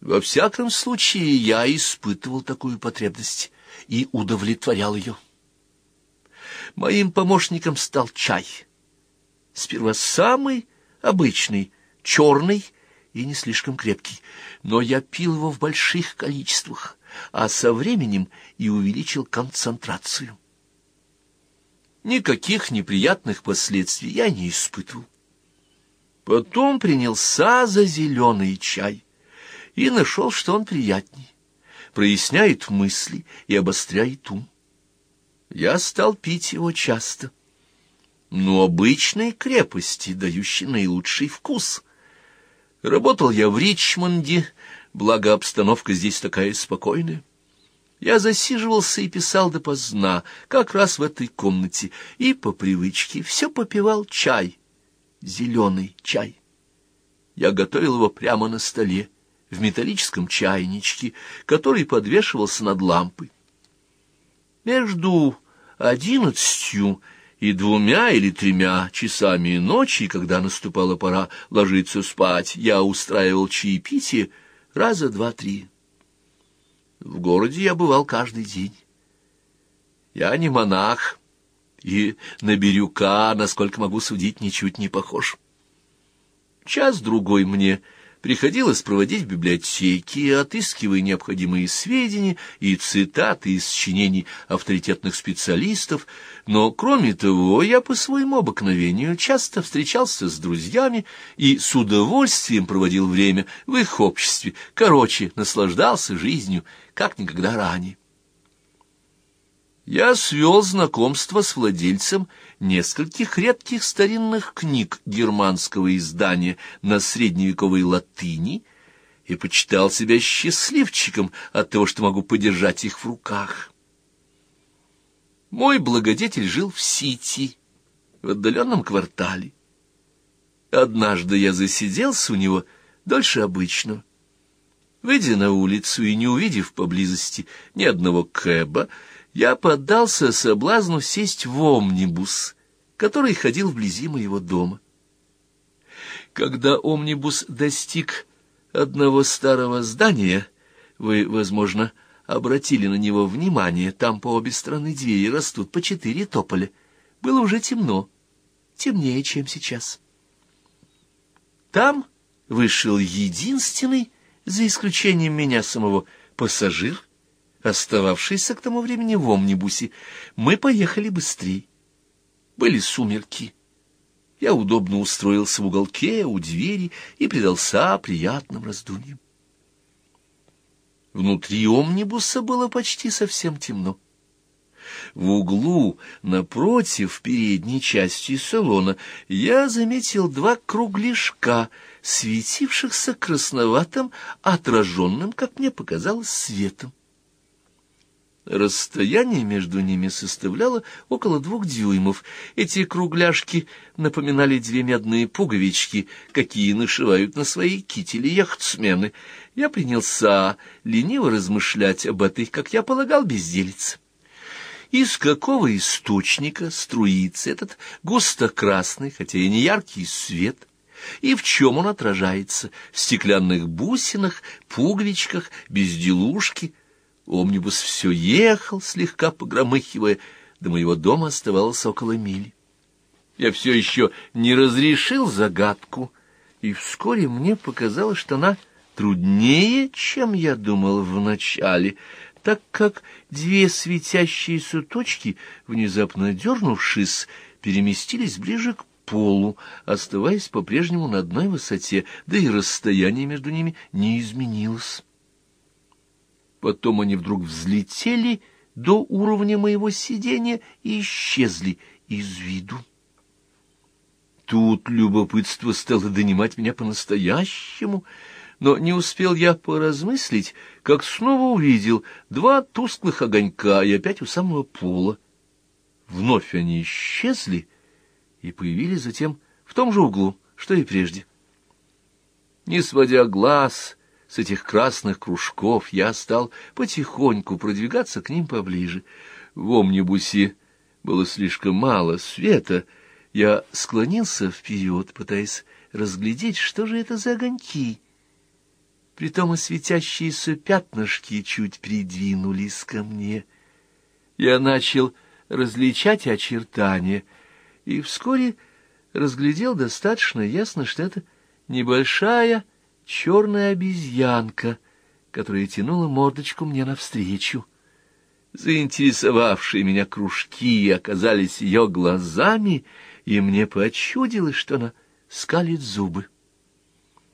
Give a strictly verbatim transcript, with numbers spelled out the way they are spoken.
Во всяком случае, я испытывал такую потребность и удовлетворял ее. Моим помощником стал чай. Сперва самый обычный, черный и не слишком крепкий, но я пил его в больших количествах, а со временем и увеличил концентрацию. Никаких неприятных последствий я не испытывал. Потом принялся за зеленый чай и нашел, что он приятней, проясняет мысли и обостряет ум. Я стал пить его часто, но обычной крепости, дающей наилучший вкус. Работал я в Ричмонде, благо обстановка здесь такая спокойная. Я засиживался и писал допоздна, как раз в этой комнате, и по привычке все попивал чай, зеленый чай. Я готовил его прямо на столе, в металлическом чайничке, который подвешивался над лампой. Между одиннадцатью и двумя или тремя часами ночи, когда наступала пора ложиться спать, я устраивал чаепитие раза два-три. В городе я бывал каждый день. Я не монах, и на бирюка, насколько могу судить, ничуть не похож. Час-другой мне приходилось проводить в библиотеке, отыскивая необходимые сведения и цитаты из сочинений авторитетных специалистов, но, кроме того, я по своему обыкновению часто встречался с друзьями и с удовольствием проводил время в их обществе, короче, наслаждался жизнью, как никогда ранее. Я свел знакомство с владельцем нескольких редких старинных книг германского издания на средневековой латыни и почитал себя счастливчиком от того, что могу подержать их в руках. Мой благодетель жил в Сити, в отдаленном квартале. Однажды я засиделся у него дольше обычного. Выйдя на улицу и не увидев поблизости ни одного кэба, я поддался соблазну сесть в омнибус, который ходил вблизи моего дома. Когда омнибус достиг одного старого здания, вы, возможно, обратили на него внимание, там по обе стороны двери растут по четыре тополя. Было уже темно, темнее, чем сейчас. Там вышел единственный, за исключением меня самого, пассажир, остававшийся к тому времени в омнибусе. Мы поехали быстрее. Были сумерки. Я удобно устроился в уголке у двери и предался приятным раздумьям. Внутри омнибуса было почти совсем темно. В углу, напротив передней части салона, я заметил два кругляшка, светившихся красноватым, отраженным, как мне показалось, светом. Расстояние между ними составляло около двух дюймов. Эти кругляшки напоминали две медные пуговички, какие нашивают на свои кители яхтсмены. Я принялся лениво размышлять об этой, как я полагал, безделице. Из какого источника струится этот густо-красный, хотя и не яркий свет, и в чем он отражается? В стеклянных бусинах, пуговичках, безделушке? Омнибус все ехал, слегка погромыхивая, до моего дома оставалось около мили. Я все еще не разрешил загадку, и вскоре мне показалось, что она труднее, чем я думал вначале, так как две светящиеся точки, внезапно дернувшись, переместились ближе к полу, оставаясь по-прежнему на одной высоте, да и расстояние между ними не изменилось. Потом они вдруг взлетели до уровня моего сидения и исчезли из виду. Тут любопытство стало донимать меня по-настоящему, но не успел я поразмыслить, как снова увидел два тусклых огонька и опять у самого пола. Вновь они исчезли и появились затем в том же углу, что и прежде. Не сводя глаз с этих красных кружков, я стал потихоньку продвигаться к ним поближе. В омнибусе было слишком мало света. Я склонился вперед, пытаясь разглядеть, что же это за огоньки. Притом и светящиеся пятнышки чуть придвинулись ко мне. Я начал различать очертания, и вскоре разглядел достаточно ясно, что это небольшая черная обезьянка, которая тянула мордочку мне навстречу. Заинтересовавшие меня кружки оказались ее глазами, и мне почудилось, что она скалит зубы.